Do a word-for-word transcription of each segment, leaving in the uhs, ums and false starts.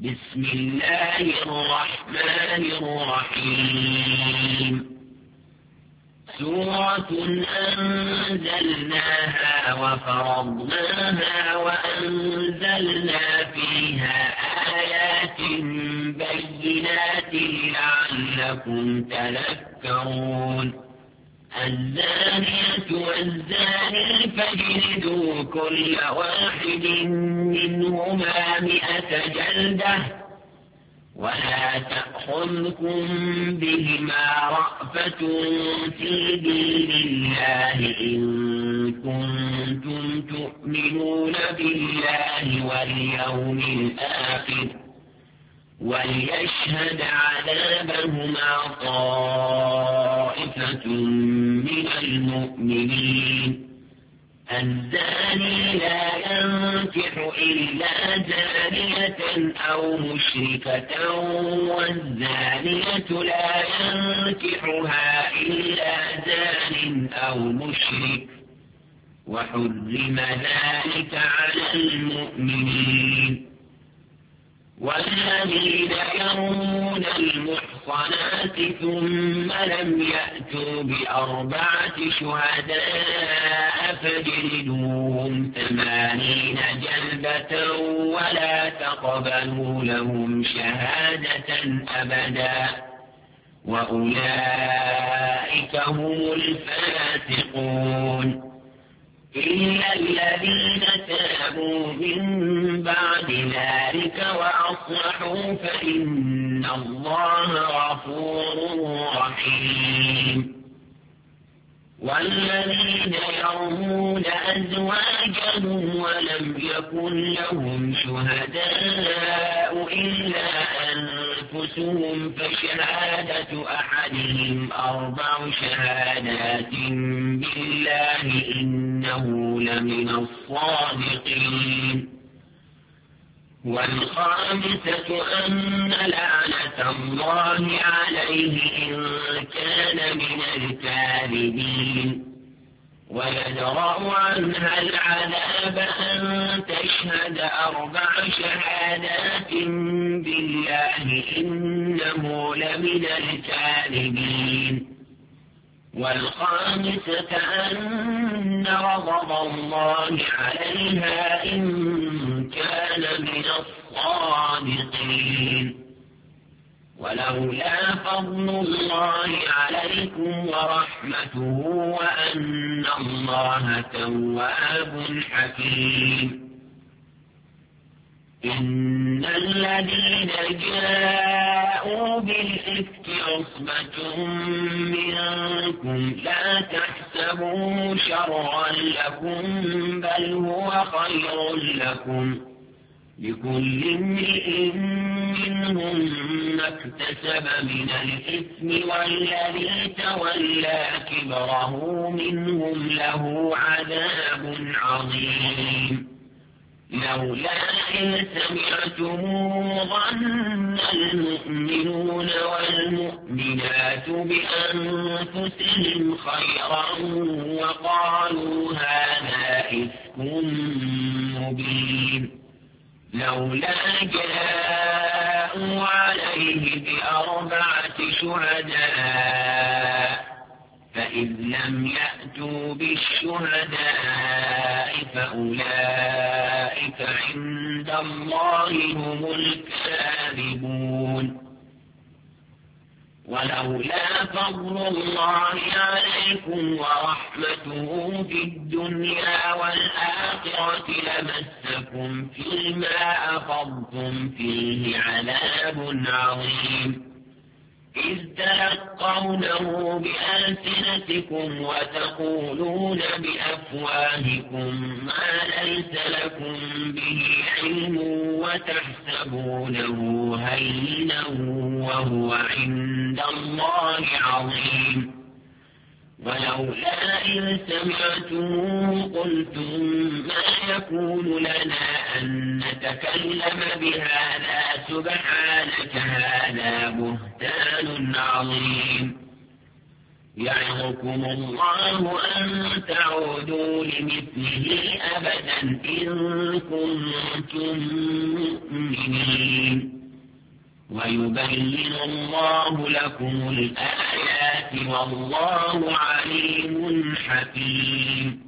بسم الله الرحمن الرحيم سورة أنزلناها وفرضناها وأنزلنا فيها آيات بينات لعلكم تذكرون الزانية والزاني فاجلدوا كل واحد منهما مئة جلدة ولا تأخذكم بهما رأفة في دين الله إن كنتم تؤمنون بالله واليوم الآخر وليشهد عذابهما طائفة من المؤمنين الزاني لا ينكح إلا زانية أو مشركة والزانية لا ينكحها إلا زان أو مشرك وحرم ذلك على المؤمنين والذين يرمون المحصنات ثم لم يأتوا بأربعة شهداء فاجلدوهم ثمانين جلدة ولا تقبلوا لهم شهادة أبدا وأولئك هم الفاسقون إلا الذين تابوا من بعد ذلك وأصلحوا فإن الله غفور رحيم والذين يرمون أزواجهم ولم يكن لهم شهداء إلا أنفسهم فشهادة أحدهم أربع شهادات بالله إنه لمن الصادقين والخامسة أن لعنة الله عليه إن كان من الكاذبين ويدرأ عنها العذاب أن تشهد أربع شهادات بالله إنه لمن الكاذبين والخامسة أن غضب الله عليها إن كان من الصادقين ولولا فضل الله عليكم ورحمته وأن الله تواب حكيم إن الذين جاءوا بالإفك عصبة منكم لا تحسبوا شرا لكم بل هو خير لكم لكل امرئ منهم ما اكتسب من الإثم والذي تولى كبره منهم له عذاب عظيم لولا إن سمعتموه ظن المؤمنون والمؤمنات بأنفسهم خيرا وقالوا هذا إفك مبين لولا جاءوا عليه بأربعة شهداء فإذ لم يأتوا بالشهداء فأولئك عند الله هم الكاذبون ولولا فضل الله عليكم ورحمته في الدنيا والآخرة لمسكم فيما أفضتم فيه عذاب عظيم إذ تلقونه بألسنتكم وتقولون بأفواهكم ما ليس لكم به علم وتحسبونه هينا وهو عند الله عظيم ولولا إذ سمعتموه قلتم ما يكون لنا أن نتكلم بهذا سبحانك هذا بهتان عظيم يعظكم الله أن تعودوا لمثله أبدا إن كنتم مؤمنين ويبين الله لكم الآيات والله عليم حكيم.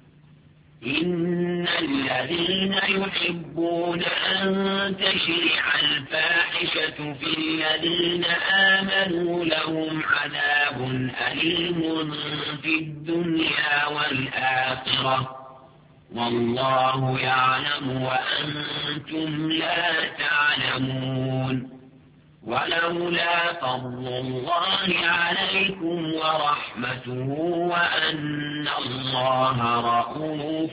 إن الذين يحبون أن تشيع الفاحشة في الذين آمنوا لهم عذاب أليم في الدنيا والآخرة والله يعلم وأنتم لا تعلمون. ولولا فضل الله عليكم ورحمته وأن الله رءوف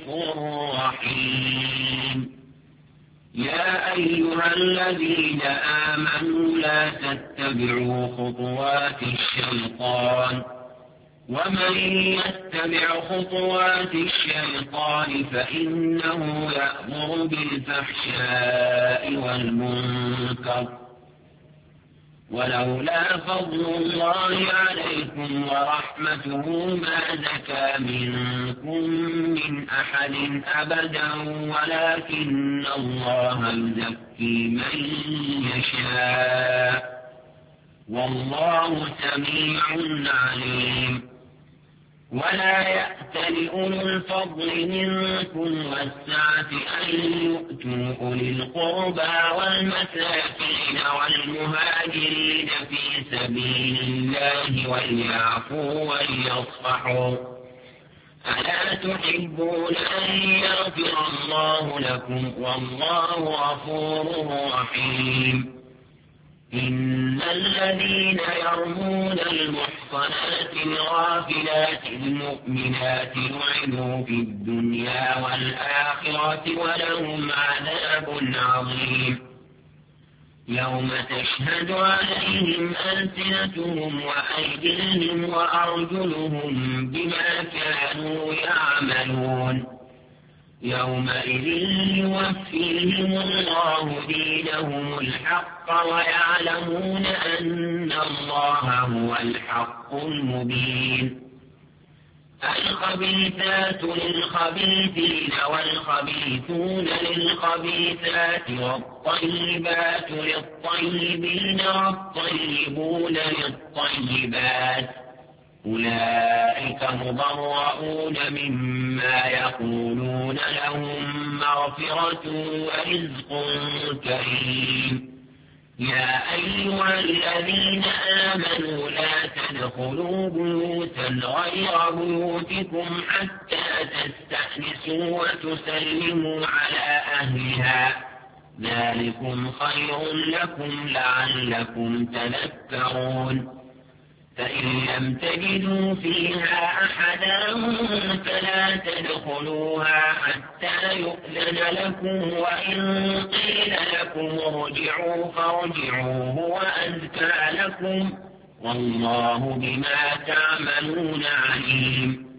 رحيم. يا أيها الذين آمنوا لا تتبعوا خطوات الشيطان ومن يتبع خطوات الشيطان فإنه يأمر بالفحشاء والمنكر ولولا فضل الله عليكم ورحمته ما زكى منكم من أحد أبدا ولكن الله يزكي من يشاء والله سميع عليم. ولا يأتل أولو الفضل منكم والسعة أن يؤتوا أولي القربى والمساكين والمهاجرين في سبيل الله وليعفوا وليصفحوا ألا تحبون أن يغفر الله لكم والله غفور رحيم. إن الذين يرمون المحصنات الغافلات المؤمنات لعنوا في الدنيا والآخرة ولهم عذاب عظيم. يوم تشهد عليهم ألسنتهم وأيديهم وأرجلهم بما كانوا يعملون. يومئذ يوفيهم الله دينهم الحق ويعلمون أن الله هو الحق المبين. الخبيثات للخبيثين والخبيثون للخبيثات والطيبات للطيبين والطيبون للطيبات أولئك مبرؤون مما يقولون لهم مغفرة ورزق كريم. يا أيها الذين آمنوا لا تدخلوا بيوتا غير بيوتكم حتى تستأنسوا وتسلموا على أهلها ذلكم خير لكم لعلكم تذكرون. فإن لم تجدوا فيها أحدا فلا تدخلوها حتى يؤذن لكم وإن قيل لكم ارجعوا فارجعوا هو أزكى لكم والله بما تعملون عليم.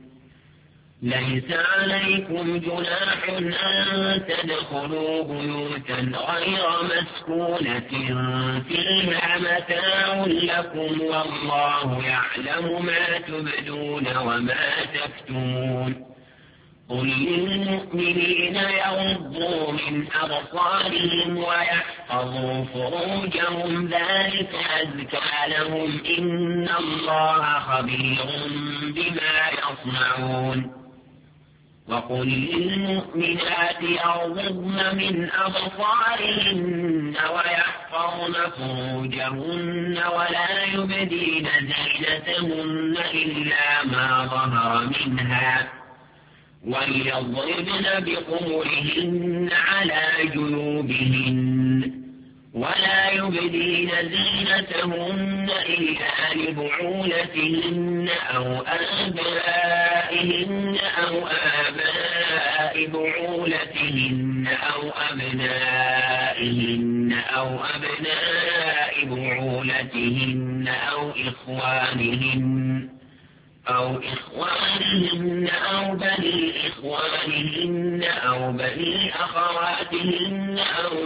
ليس عليكم جناح أن تدخلوا بيوتا غير مسكونة فيها متاع لكم والله يعلم ما تبدون وما تكتمون. قل للمؤمنين يغضوا من أبصارهم ويحفظوا فروجهم ذلك أزكى لهم إن الله خبير بما يصنعون. وقل للمؤمنات يغضضن من أبصارهن ويحفظن فروجهن ولا يبدين زينتهن إلا ما ظهر منها وليضربن بخمرهن على جيوبهن ولا يبدين زينتهن إلا لبعولتهن أو آبائهن أو آباء بعولتهن أو أبنائهن أو أبناء بعولتهن أو إخوانهن أو إخوانهن أو بني إخوانهن أو بني أخواتهن أو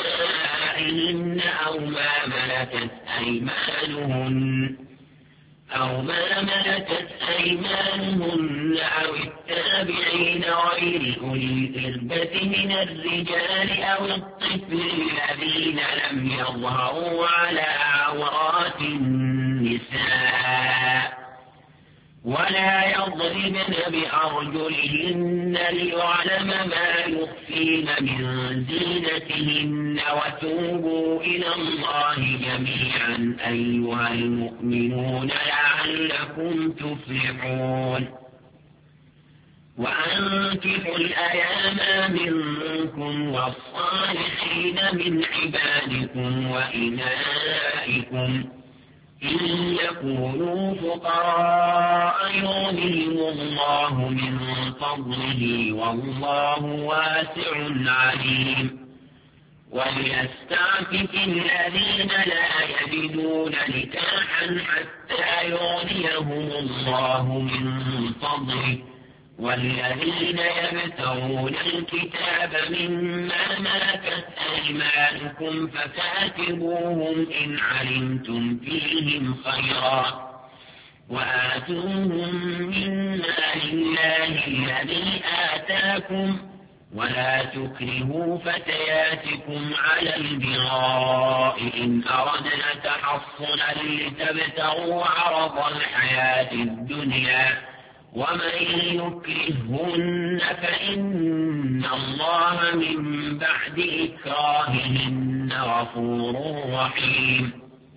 نسائهن أو ما ملكت أيمانهن أو ما ملكت أيمانهن أو التابعين غير أولي الإربة من الرجال أو الطفل الذين لم يظهروا على عورات النساء ولا يضربن بأرجلهن ليعلم ما يخفين من زينتهن وتوبوا إلى الله جميعا أيها المؤمنون لعلكم تفلحون وأنكحوا الأيام منكم والصالحين من عبادكم وإمائكم إن يكونوا فقراء يغنيهم الله من فضله والله واسع عليم وليستعفف الذين لا يجدون نكاحا حتى يغنيهم الله من فضله والذين يبتغون الكتاب مما ملكت أيمانكم فكاتبوهم إن علمتم فيهم خيرا وآتوهم من مال الله الذي آتاكم ولا تكرهوا فتياتكم على البغاء إن أردنا تحصنا لتبتغوا عرض الحياة الدنيا ومن يكرهن فإن الله من بعد إكراههن غفور رحيم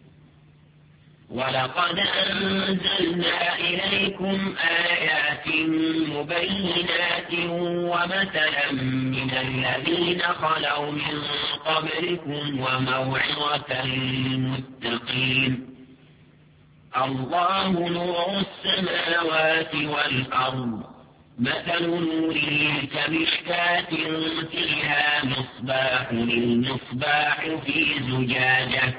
ولقد أنزلنا إليكم آيات مبينات ومثلا من الذين خلوا من قبلكم وموعظة للمتقين الله نور السماوات والأرض مثل نوره كمشكاة فيها مصباح المصباح في زجاجة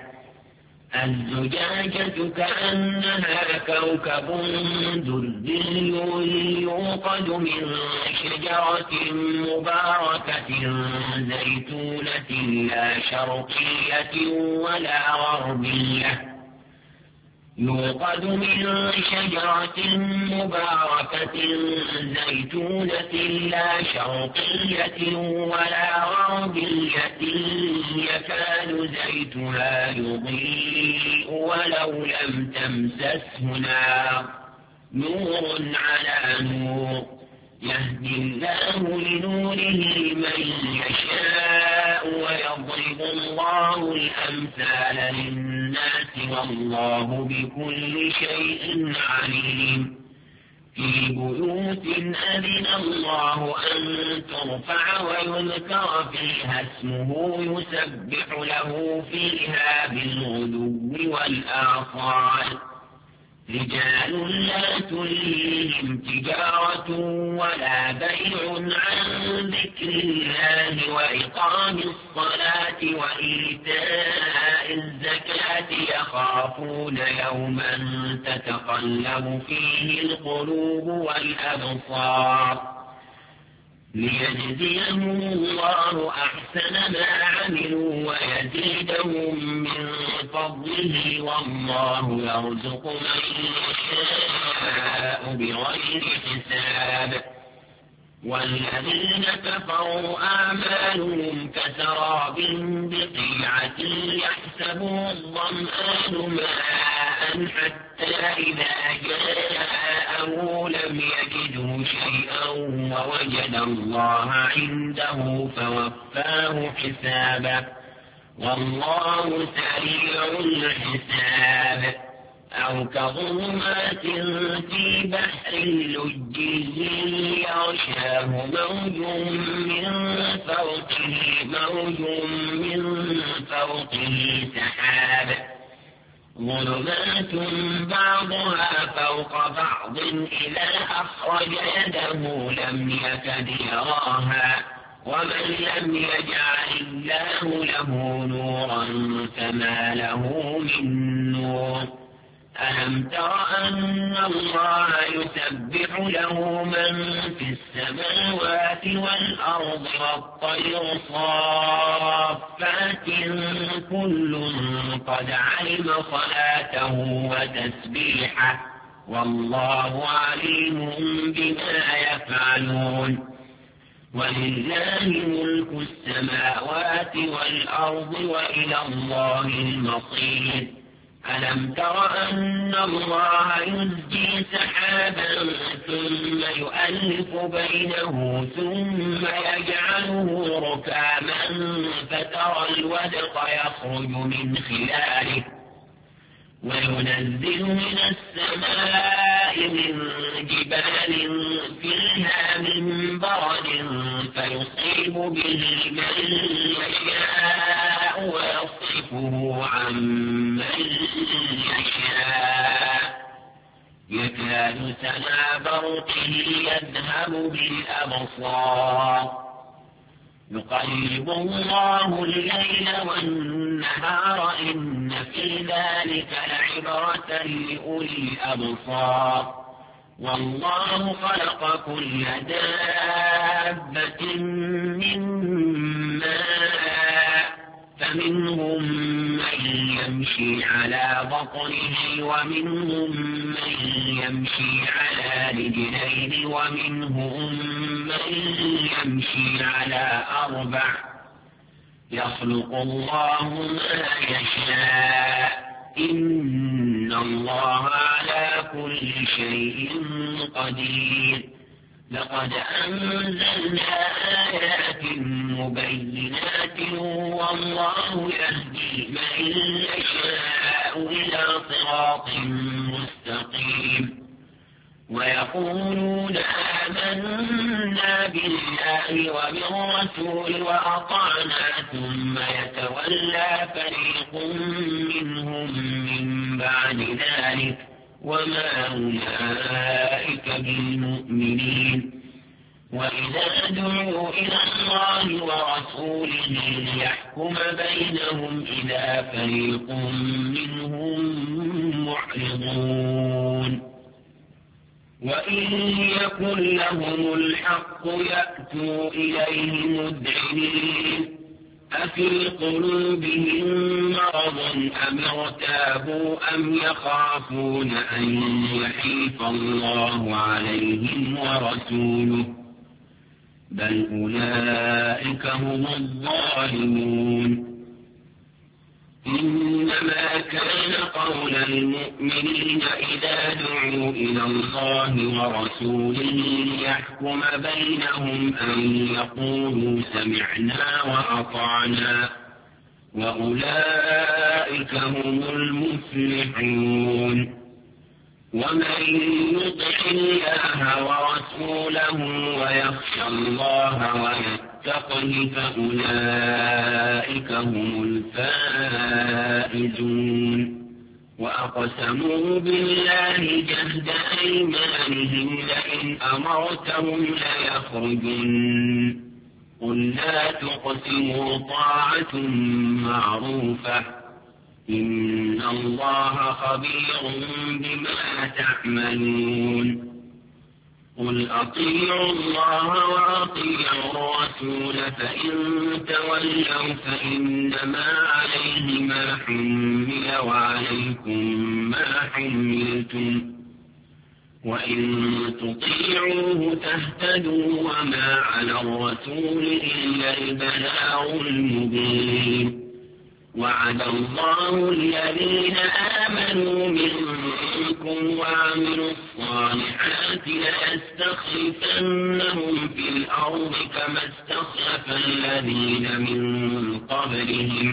الزجاجة كأنها كوكب دري يوقد من شجرة مباركة زيتونة لا شرقية ولا غربية يوقد من شجرة مباركة زيتونة لا شرقية ولا غربية يكاد زيتها يضيء ولو لم تمسسه نار نور على نور يهدي الله لنوره من يشاء ويضرب الله الأمثال للناس والله بكل شيء عليم في بيوت أذن الله أن ترفع ويذكر فيها اسمه يسبح له فيها بالغدو والآصال رجال لا تلهيهم تجارة ولا بيع عن ذكر الله وإقام الصلاة وإيتاء الزكاة يخافون يوما تتقلب فيه القلوب والأبصار ليجزيهم الله أحسن ما عملوا ويزيدهم من فضله والله يرزق من يشاء بغير حساب والذين كفروا أعمالهم كسراب بقيعة يحسبه الظمآن ماء حتى إذا جاءه لم يجده شيئا ووجد الله عنده فوفاه حسابه والله سريع الحساب أو كظلمات في بحر لجي يغشاه موج من فوقه موج من فوقه سحاب ظلمات بعضها فوق بعض إذا أخرج يده لم يكد يراها ومن لم يجعل الله له نورا فما له من نور ألم تر أن الله يسبح له من في السماوات والأرض والطير صافات كل قد علم صلاته وتسبيحه والله عليم بما يفعلون ولله ملك السماوات والأرض وإلى الله المصير ألم تر أن الله يزجي سحابا ثم يؤلف بينه ثم يجعله ركاما فترى الودق يخرج من خلاله وينزل من السماء من جبال فيها من برد فيصيب به من يشاء ويصرفه عن من يشاء يكاد سنا برقه يذهب بالأبصار يقلب الله الليل والنهار إن في ذلك لعبرة لأولي الأبصار والله خلق كل دابة من ماء فمنهم من يمشي على بطنه ومنهم من يمشي على رجلين ومنهم من يمشي على أربع يخلق الله ما يشاء إن الله على كل شيء قدير لقد أنزلنا آيات مبينات والله يهدي من يشاء إلى صراط مستقيم ويقولون آمنا بالله وبالرسول وأطعنا ثم يتولى فريق منهم من بعد ذلك وما أولئك بالمؤمنين وإذا دعوا إلى الله ورسوله ليحكم بينهم إذا فريق منهم معرضون وإن يكن لهم الحق يأتوا إليه مذعنين أفي قلوبهم مرض أم ارتابوا أم يخافون أن يحيف الله عليهم ورسوله بل أولئك هم الظالمون إنما كان قول المؤمنين إذا دعوا إلى الله ورسوله ليحكم بينهم أن يقولوا سمعنا وأطعنا وأولئك هم المفلحون ومن يطع الله ورسوله ويخشى الله ويتقه فأولئك هم الفائزون وأقسموا بالله جهد أيمانهم لئن أمرتهم ليخرجن قل لا تقسموا طاعة معروفة إن الله خبير بما تعملون قل أطيعوا الله وأطيعوا الرسول فإن تولوا فإنما عليه ما حمل وعليكم ما حملتم وإن تطيعوه تهتدوا وما على الرسول إلا البلاغ المبين وعد الله الذين آمنوا منكم وعملوا الصالحات ليستخلفنهم في الأرض كما استخلف الذين من قبلهم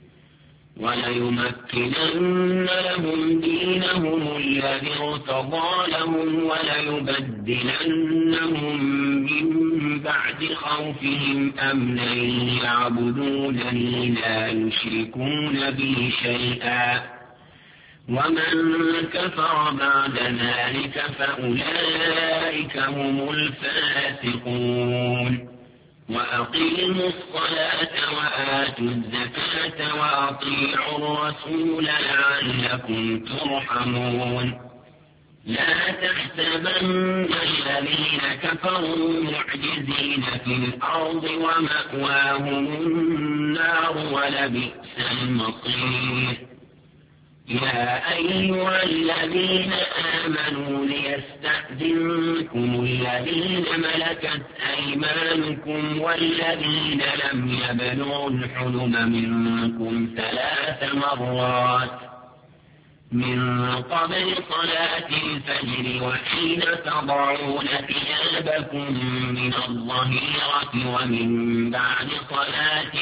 وليمكنن لهم دينهم الذي ارتضى لهم وليبدلنهم من بعد خوفهم أمنا يعبدونني لا يشركون بي شيئا ومن كفر بعد ذلك فأولئك هم الفاسقون وأقيموا الصلاة وآتوا الزكاة وأطيعوا الرسول لعلكم ترحمون لا تحسبن الذين كفروا معجزين في الأرض ومأواهم النار ولبئس المصير يا أيها الذين آمنوا ليستأذنكم الذين ملكت أيمانكم والذين لم يبلغوا الحلم منكم ثلاث مرات من قبل صلاة الفجر وحين تضعون ثيابكم من الظهيرة ومن بعد صلاة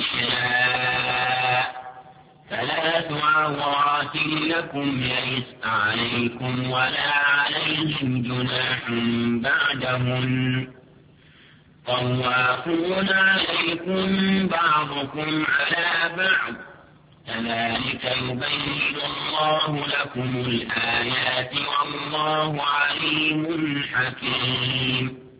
العشاء ثلاث عورات لكم ليس عليكم ولا عليهم جناح بعدهن طوافون عليكم بعضكم على بعض كذلك يبين الله لكم الآيات والله عليم حكيم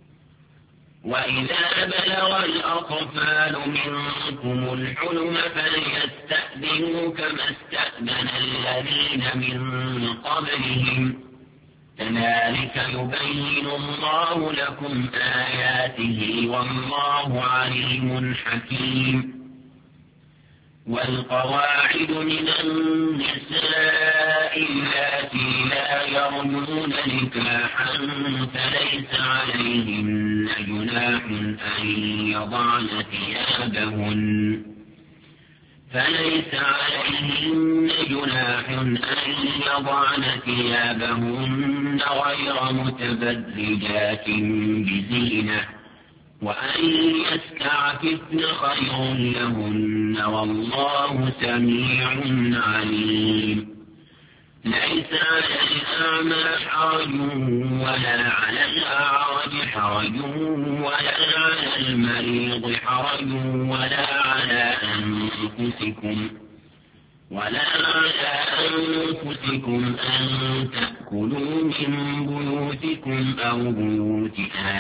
وإذا بلغ الأطفال منكم الحلم فليستأذنوا كما استأذن الذين من قبلهم كذلك يبين الله لكم آياته والله عليم حكيم والقواعد من النساء اللاتي لا يرجون نكاحا فليس عليهن جناح أن يضعن ثيابهن فليس عليهن جناح أن يضعن ثيابهن غير متبرجات بزينة وأن يستعففن خير لهن والله سميع عليم ليس على الأعمى حرج ولا على الأعرج حرج ولا على المريض حرج ولا على أنفسكم ولا على أنفسكم أن تأكلوا من بيوتكم أو بيوت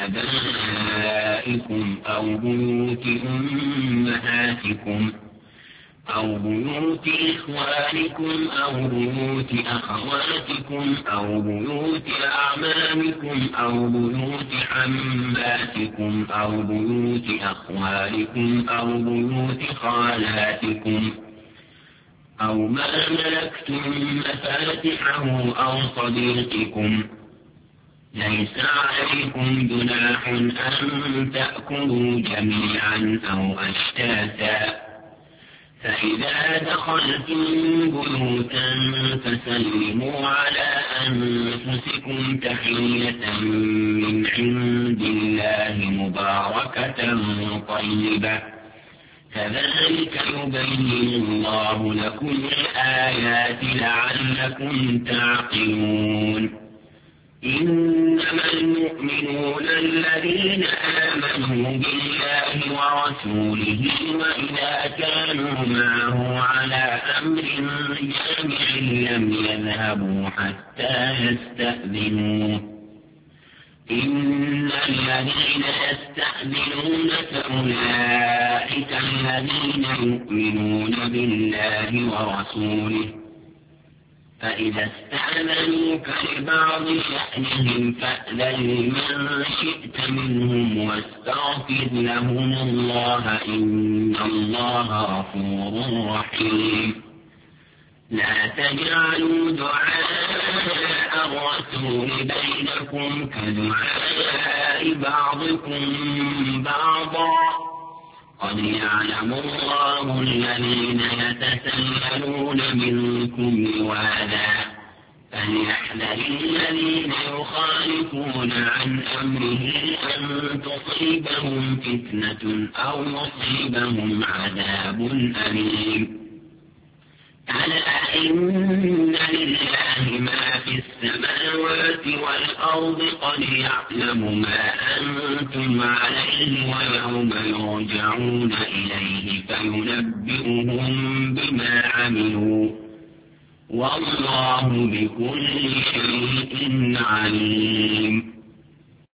آبائكم أو بيوت أمهاتكم أو بيوت إخوانكم أو بيوت أخواتكم أو بيوت أعمامكم أو بيوت عماتكم أو بيوت أخوالكم أو بيوت خالاتكم أو ما ملكتم مفاتحه أو صديقكم ليس عليكم جناح أن تأكلوا جميعا أو أشتاتا فإذا دخلتم بيوتا فسلموا على أنفسكم تحية من عند الله مباركة طيبة كذلك يبين الله لكم الآيات لعلكم تعقلون إنما المؤمنون الذين آمنوا بالله ورسوله وإذا كانوا معه على أمر جامع لم يذهبوا حتى يستأذنوه إن الذين يستأذنونك أولئك الذين يؤمنون بالله ورسوله فإذا استأذنوك لبعض شأنهم فأذن لمن شئت منهم واستغفر لهم الله إن الله غفور رحيم لا تجعلوا دعاء الرسول بينكم كدعاء بعضكم بعضا قد يعلم الله الذين يتسللون منكم لواذا فليحذر الذين يخالفون عن أمره أن تصيبهم فتنة أو يصيبهم عذاب أليم ألا إن لله ما في السماوات والأرض قد يعلم ما أنتم عليه ويوم يرجعون إليه فينبئهم بما عملوا والله بكل شيء عليم